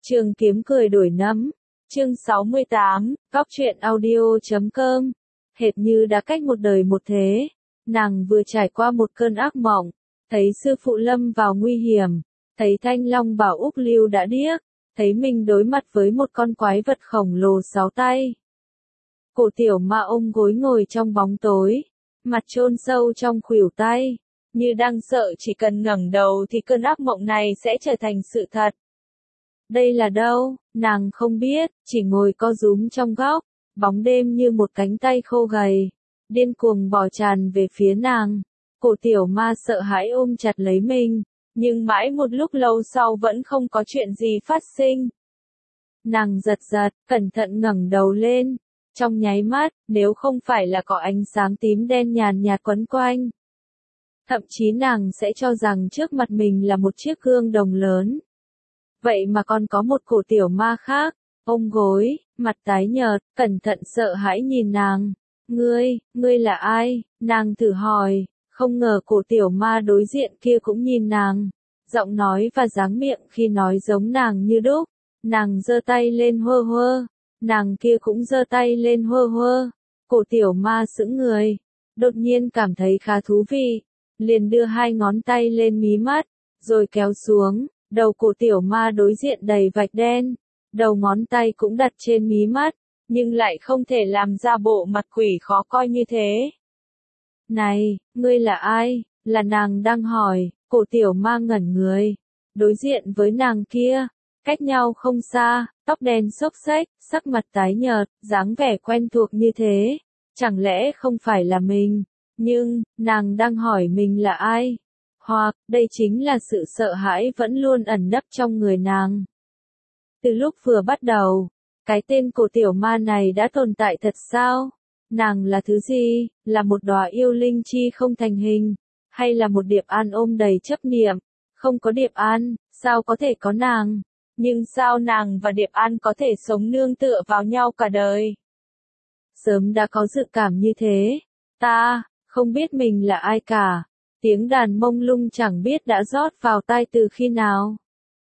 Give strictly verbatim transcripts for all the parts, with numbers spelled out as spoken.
Trường kiếm cười đổi nấm. Chương sáu mươi tám, góc truyện audio chấm com. Hệt như đã cách một đời một thế, nàng vừa trải qua một cơn ác mộng, thấy sư phụ lâm vào nguy hiểm, thấy Thanh Long bảo Úc Lưu đã điếc, thấy mình đối mặt với một con quái vật khổng lồ sáu tay. Cổ tiểu ma ôm gối ngồi trong bóng tối, mặt chôn sâu trong khuỷu tay, như đang sợ chỉ cần ngẩng đầu thì cơn ác mộng này sẽ trở thành sự thật. Đây là đâu, nàng không biết, chỉ ngồi co rúm trong góc, bóng đêm như một cánh tay khô gầy, điên cuồng bò tràn về phía nàng. Cổ tiểu ma sợ hãi ôm chặt lấy mình, nhưng mãi một lúc lâu sau vẫn không có chuyện gì phát sinh. Nàng giật giật, cẩn thận ngẩng đầu lên, trong nháy mắt, nếu không phải là có ánh sáng tím đen nhàn nhạt quấn quanh. Thậm chí nàng sẽ cho rằng trước mặt mình là một chiếc gương đồng lớn. Vậy mà còn có một cổ tiểu ma khác, ôm gối, mặt tái nhợt, cẩn thận sợ hãi nhìn nàng. Ngươi, ngươi là ai? Nàng thử hỏi, không ngờ cổ tiểu ma đối diện kia cũng nhìn nàng. Giọng nói và dáng miệng khi nói giống nàng như đúc. Nàng giơ tay lên hơ hơ, nàng kia cũng giơ tay lên hơ hơ. Cổ tiểu ma sững người, đột nhiên cảm thấy khá thú vị, liền đưa hai ngón tay lên mí mắt, rồi kéo xuống. Đầu cổ tiểu ma đối diện đầy vạch đen, đầu ngón tay cũng đặt trên mí mắt, nhưng lại không thể làm ra bộ mặt quỷ khó coi như thế. Này, ngươi là ai? Là nàng đang hỏi. Cổ tiểu ma ngẩn người, đối diện với nàng kia, cách nhau không xa, tóc đen xốc xếch, sắc mặt tái nhợt, dáng vẻ quen thuộc như thế, chẳng lẽ không phải là mình? Nhưng, nàng đang hỏi mình là ai? Hoặc, đây chính là sự sợ hãi vẫn luôn ẩn nấp trong người nàng. Từ lúc vừa bắt đầu, cái tên cổ tiểu ma này đã tồn tại thật sao? Nàng là thứ gì? Là một đóa yêu linh chi không thành hình? Hay là một Điệp An ôm đầy chấp niệm? Không có Điệp An, sao có thể có nàng? Nhưng sao nàng và Điệp An có thể sống nương tựa vào nhau cả đời? Sớm đã có dự cảm như thế. Ta, không biết mình là ai cả. Tiếng đàn mông lung chẳng biết đã rót vào tai từ khi nào.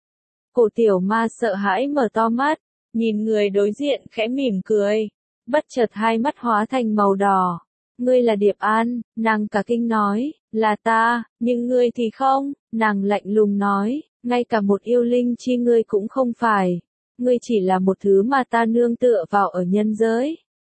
Cổ tiểu ma sợ hãi mở to mắt, nhìn người đối diện khẽ mỉm cười, bất chợt hai mắt hóa thành màu đỏ. Ngươi là Điệp An, nàng cả kinh nói, là ta, nhưng ngươi thì không, nàng lạnh lùng nói, ngay cả một yêu linh chi ngươi cũng không phải, ngươi chỉ là một thứ mà ta nương tựa vào ở nhân giới.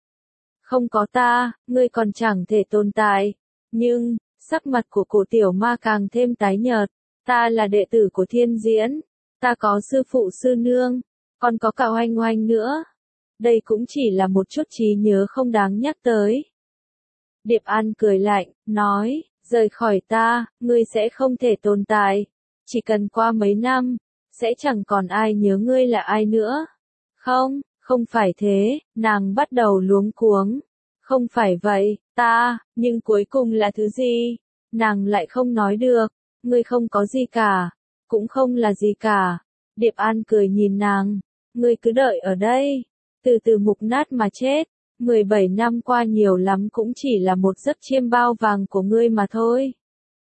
Không có ta, ngươi còn chẳng thể tồn tại, nhưng... Sắc mặt của cổ tiểu ma càng thêm tái nhợt. Ta là đệ tử của Thiên Diễn. Ta có sư phụ sư nương. Còn có cả Oanh Oanh nữa. Đây cũng chỉ là một chút trí nhớ không đáng nhắc tới. Điệp An cười lạnh, nói, rời khỏi ta, ngươi sẽ không thể tồn tại. Chỉ cần qua mấy năm, sẽ chẳng còn ai nhớ ngươi là ai nữa. Không, không phải thế, nàng bắt đầu luống cuống. Không phải vậy, ta, nhưng cuối cùng là thứ gì? Nàng lại không nói được, ngươi không có gì cả, cũng không là gì cả. Điệp An cười nhìn nàng, ngươi cứ đợi ở đây, từ từ mục nát mà chết, mười bảy năm qua nhiều lắm cũng chỉ là một giấc chiêm bao vàng của ngươi mà thôi.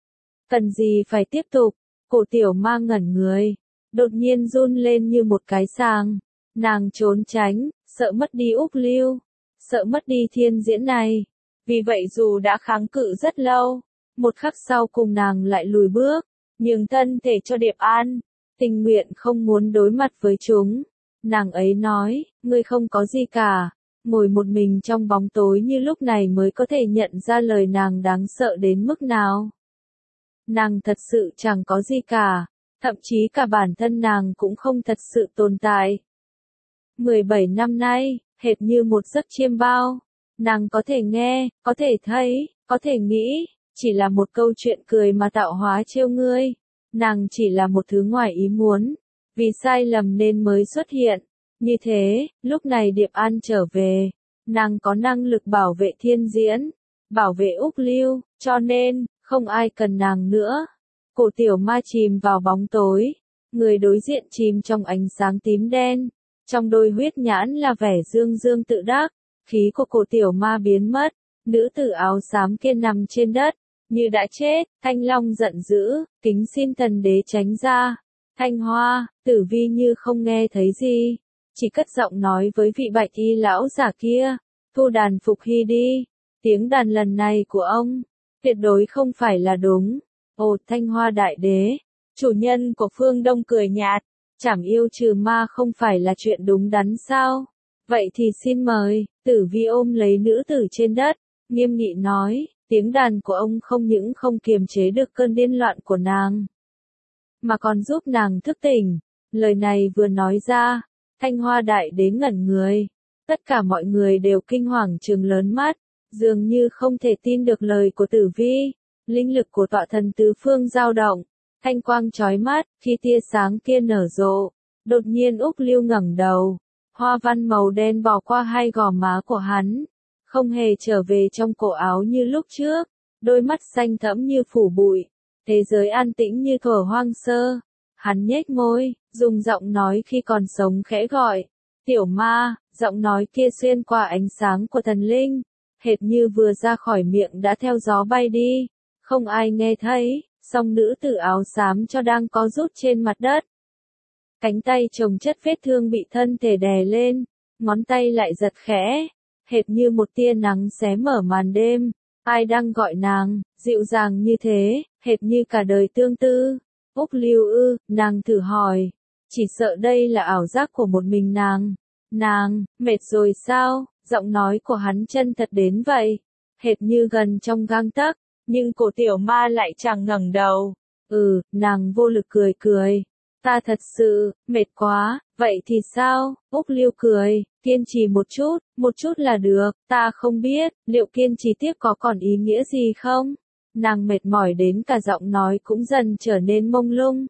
Cần gì phải tiếp tục, cổ tiểu ma ngẩn người, đột nhiên run lên như một cái sàng, nàng trốn tránh, sợ mất đi Úc Lưu. Sợ mất đi Thiên Diễn này. Vì vậy dù đã kháng cự rất lâu, một khắc sau cùng nàng lại lùi bước, nhường thân thể cho Điệp An, tình nguyện không muốn đối mặt với chúng. Nàng ấy nói, ngươi không có gì cả, ngồi một mình trong bóng tối như lúc này mới có thể nhận ra lời nàng đáng sợ đến mức nào. Nàng thật sự chẳng có gì cả, thậm chí cả bản thân nàng cũng không thật sự tồn tại. mười bảy năm nay, hệt như một giấc chiêm bao, nàng có thể nghe, có thể thấy, có thể nghĩ, chỉ là một câu chuyện cười mà tạo hóa trêu ngươi, nàng chỉ là một thứ ngoài ý muốn, vì sai lầm nên mới xuất hiện, như thế, lúc này Điệp An trở về, nàng có năng lực bảo vệ Thiên Diễn, bảo vệ Úc Lưu, cho nên, không ai cần nàng nữa. Cổ tiểu ma chìm vào bóng tối, người đối diện chìm trong ánh sáng tím đen. Trong đôi huyết nhãn là vẻ dương dương tự đắc, khí của cổ tiểu ma biến mất, nữ tử áo xám kia nằm trên đất, như đã chết. Thanh Long giận dữ, kính xin thần đế tránh ra. Thanh Hoa, Tử Vi như không nghe thấy gì, chỉ cất giọng nói với vị bạch y lão giả kia, thu đàn Phục Hy đi, tiếng đàn lần này của ông, tuyệt đối không phải là đúng. Ồ, Thanh Hoa đại đế, chủ nhân của phương Đông cười nhạt, trảm yêu trừ ma không phải là chuyện đúng đắn sao? Vậy thì xin mời. Tử Vi ôm lấy nữ tử trên đất, nghiêm nghị nói, tiếng đàn của ông không những không kiềm chế được cơn điên loạn của nàng, mà còn giúp nàng thức tỉnh. Lời này vừa nói ra, Thanh Hoa đại đế ngẩn người, tất cả mọi người đều kinh hoàng trừng lớn mắt, dường như không thể tin được lời của Tử Vi. Linh lực của tọa thần tứ phương dao động, thanh quang chói mắt, khi tia sáng kia nở rộ, đột nhiên Úc Lưu ngẩng đầu, hoa văn màu đen bò qua hai gò má của hắn, không hề trở về trong cổ áo như lúc trước, đôi mắt xanh thẫm như phủ bụi, thế giới an tĩnh như thuở hoang sơ. Hắn nhếch môi, dùng giọng nói khi còn sống khẽ gọi, tiểu ma, giọng nói kia xuyên qua ánh sáng của thần linh, hệt như vừa ra khỏi miệng đã theo gió bay đi, không ai nghe thấy, song nữ tử áo xám cho đang có rút trên mặt đất. Cánh tay chồng chất vết thương bị thân thể đè lên, ngón tay lại giật khẽ, hệt như một tia nắng xé mở màn đêm. Ai đang gọi nàng, dịu dàng như thế, hệt như cả đời tương tư. Úc Lưu ư, nàng thử hỏi, chỉ sợ đây là ảo giác của một mình nàng. Nàng, mệt rồi sao? Giọng nói của hắn chân thật đến vậy, hệt như gần trong gang tấc, nhưng cổ tiểu ma lại chẳng ngẩng đầu. Ừ, nàng vô lực cười cười. Ta thật sự, mệt quá, vậy thì sao? Úc Lưu cười, kiên trì một chút, một chút là được, ta không biết, liệu kiên trì tiếp có còn ý nghĩa gì không? Nàng mệt mỏi đến cả giọng nói cũng dần trở nên mông lung.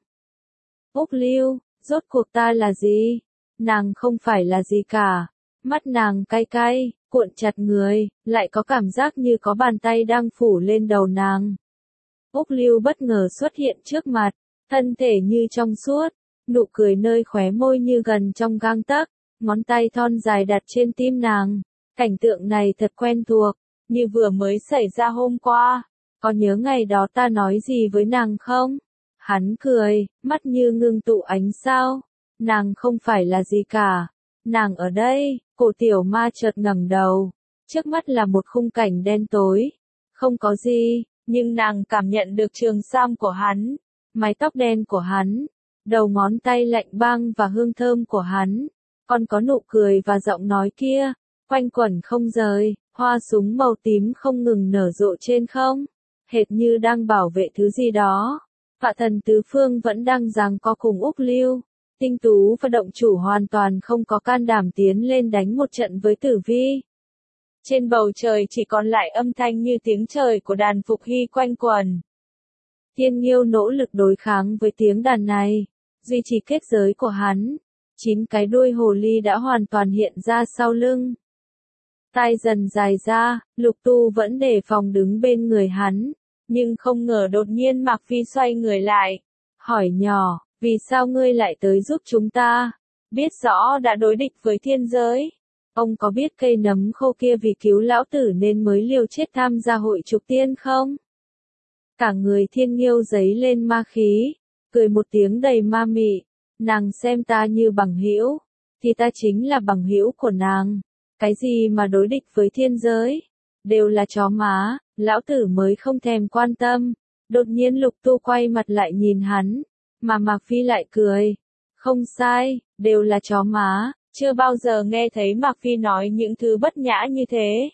Úc Lưu, rốt cuộc ta là gì? Nàng không phải là gì cả. Mắt nàng cay cay, cuộn chặt người, lại có cảm giác như có bàn tay đang phủ lên đầu nàng. Úc Lưu bất ngờ xuất hiện trước mặt, thân thể như trong suốt, nụ cười nơi khóe môi như gần trong gang tấc, ngón tay thon dài đặt trên tim nàng. Cảnh tượng này thật quen thuộc, như vừa mới xảy ra hôm qua. Có nhớ ngày đó ta nói gì với nàng không? Hắn cười, mắt như ngưng tụ ánh sao. Nàng không phải là gì cả. Nàng ở đây. Cổ tiểu ma chợt ngẩng đầu. Trước mắt là một khung cảnh đen tối. Không có gì, nhưng nàng cảm nhận được trường sam của hắn, mái tóc đen của hắn, đầu ngón tay lạnh băng và hương thơm của hắn. Còn có nụ cười và giọng nói kia, quanh quẩn không rời, hoa súng màu tím không ngừng nở rộ trên không, hệt như đang bảo vệ thứ gì đó. Vạn thần tứ phương vẫn đang giằng co cùng Úc Lưu. Tinh Tú và động chủ hoàn toàn không có can đảm tiến lên đánh một trận với Tử Vi. Trên bầu trời chỉ còn lại âm thanh như tiếng trời của đàn Phục Hy quanh quẩn. Thiên Nghiêu nỗ lực đối kháng với tiếng đàn này, duy trì kết giới của hắn. Chín cái đuôi hồ ly đã hoàn toàn hiện ra sau lưng. Tai dần dài ra, Lục Tu vẫn đề phòng đứng bên người hắn, nhưng không ngờ đột nhiên Mạc Phi xoay người lại, hỏi nhỏ, vì sao ngươi lại tới giúp chúng ta? Biết rõ đã đối địch với thiên giới. Ông có biết cây nấm khô kia vì cứu lão tử nên mới liều chết tham gia hội trục tiên không? Cả người Thiên Nghiêu giấy lên ma khí, cười một tiếng đầy ma mị. Nàng xem ta như bằng hữu, thì ta chính là bằng hữu của nàng. Cái gì mà đối địch với thiên giới? Đều là chó má, lão tử mới không thèm quan tâm. Đột nhiên Lục Tu quay mặt lại nhìn hắn, mà Mạc Phi lại cười. Không sai, đều là chó má, chưa bao giờ nghe thấy Mạc Phi nói những thứ bất nhã như thế.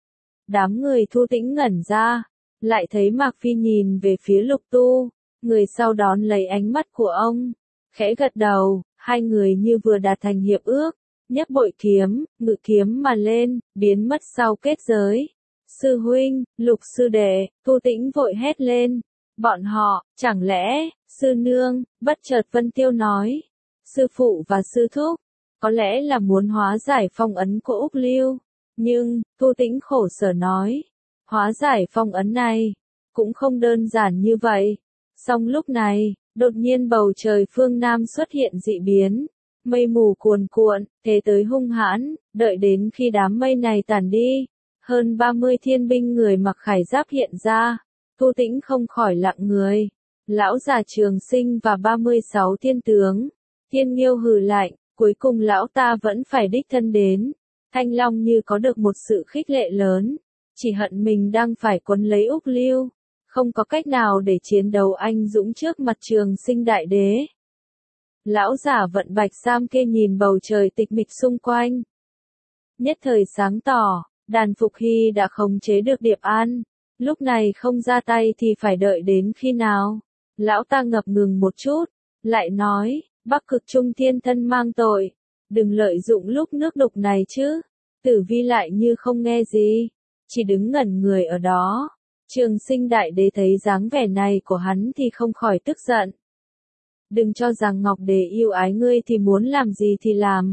Đám người Thu Tĩnh ngẩn ra, lại thấy Mạc Phi nhìn về phía Lục Tu, người sau đón lấy ánh mắt của ông, khẽ gật đầu, hai người như vừa đạt thành hiệp ước, nhấc bội kiếm, ngự kiếm mà lên, biến mất sau kết giới. Sư huynh, Lục sư đệ, Thu Tĩnh vội hét lên. Bọn họ, chẳng lẽ, sư nương, bất chợt Vân Tiêu nói. Sư phụ và sư thúc, có lẽ là muốn hóa giải phong ấn của Úc Lưu. Nhưng, Thu Tĩnh khổ sở nói, hóa giải phong ấn này, cũng không đơn giản như vậy. Song lúc này, đột nhiên bầu trời phương Nam xuất hiện dị biến. Mây mù cuồn cuộn, thế tới hung hãn, đợi đến khi đám mây này tản đi. Hơn ba mươi thiên binh người mặc khải giáp hiện ra. Thu Tĩnh không khỏi lặng người. Lão già Trường Sinh và ba mươi sáu thiên tướng. Thiên Nghiêu hừ lạnh, cuối cùng lão ta vẫn phải đích thân đến. Thanh Long như có được một sự khích lệ lớn, chỉ hận mình đang phải quấn lấy Úc Lưu, không có cách nào để chiến đấu anh dũng trước mặt Trường Sinh đại đế. Lão giả vận Bạch Sam kê nhìn bầu trời tịch mịch xung quanh. Nhất thời sáng tỏ, đàn Phục Hy đã khống chế được Điệp An, lúc này không ra tay thì phải đợi đến khi nào? Lão ta ngập ngừng một chút, lại nói, Bắc Cực Trung Thiên thân mang tội, đừng lợi dụng lúc nước đục này chứ. Tử Vi lại như không nghe gì, chỉ đứng ngẩn người ở đó. Trường Sinh đại đế thấy dáng vẻ này của hắn thì không khỏi tức giận. Đừng cho rằng Ngọc Đế yêu ái ngươi thì muốn làm gì thì làm.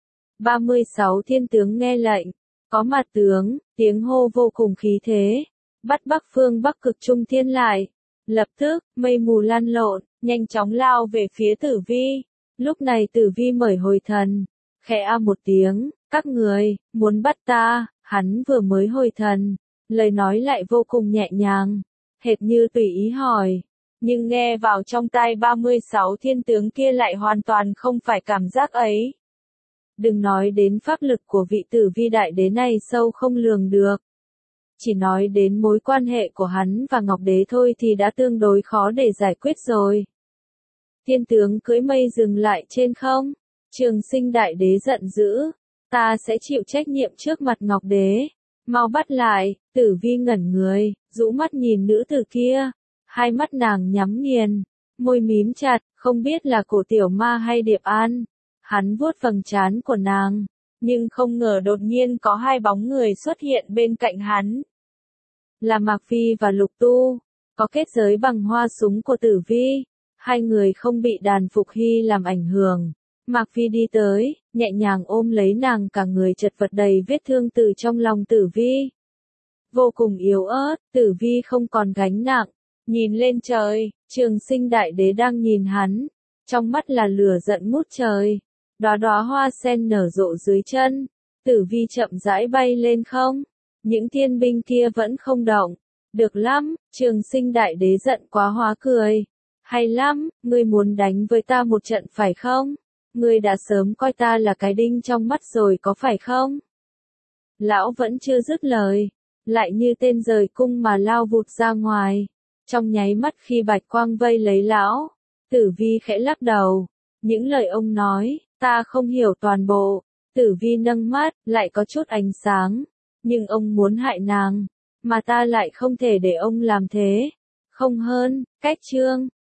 ba mươi sáu thiên tướng nghe lệnh, có mặt tướng, tiếng hô vô cùng khí thế, bắt Bắc Phương Bắc Cực Trung Thiên lại. Lập tức, mây mù lan lộn, nhanh chóng lao về phía Tử Vi. Lúc này Tử Vi mởi hồi thần, khẽ a một tiếng, các người, muốn bắt ta, hắn vừa mới hồi thần, lời nói lại vô cùng nhẹ nhàng, hệt như tùy ý hỏi, nhưng nghe vào trong tai ba mươi sáu thiên tướng kia lại hoàn toàn không phải cảm giác ấy. Đừng nói đến pháp lực của vị Tử Vi đại đế này sâu không lường được. Chỉ nói đến mối quan hệ của hắn và Ngọc Đế thôi thì đã tương đối khó để giải quyết rồi. Thiên tướng cưỡi mây dừng lại trên không. Trường Sinh đại đế giận dữ. Ta sẽ chịu trách nhiệm trước mặt Ngọc Đế. Mau bắt lại. Tử Vi ngẩn người, rũ mắt nhìn nữ tử kia. Hai mắt nàng nhắm nghiền, môi mím chặt, không biết là cổ tiểu ma hay Điệp An. Hắn vuốt vầng trán của nàng, nhưng không ngờ đột nhiên có hai bóng người xuất hiện bên cạnh hắn. Là Mạc Phi và Lục Tu, có kết giới bằng hoa súng của Tử Vi. Hai người không bị đàn Phục Hy làm ảnh hưởng. Mạc Phi đi tới, nhẹ nhàng ôm lấy nàng, cả người chật vật đầy vết thương từ trong lòng Tử Vi. Vô cùng yếu ớt, Tử Vi không còn gánh nặng, nhìn lên trời, Trường Sinh đại đế đang nhìn hắn, trong mắt là lửa giận ngút trời. Đóa đóa hoa sen nở rộ dưới chân, Tử Vi chậm rãi bay lên không. Những thiên binh kia vẫn không động. Được lắm, Trường Sinh đại đế giận quá hóa cười. Hay lắm, ngươi muốn đánh với ta một trận phải không? Ngươi đã sớm coi ta là cái đinh trong mắt rồi có phải không? Lão vẫn chưa dứt lời, lại như tên rời cung mà lao vụt ra ngoài. Trong nháy mắt khi bạch quang vây lấy lão, Tử Vi khẽ lắc đầu. Những lời ông nói, ta không hiểu toàn bộ. Tử Vi nâng mắt, lại có chút ánh sáng. Nhưng ông muốn hại nàng, mà ta lại không thể để ông làm thế. Không hơn, cách chương.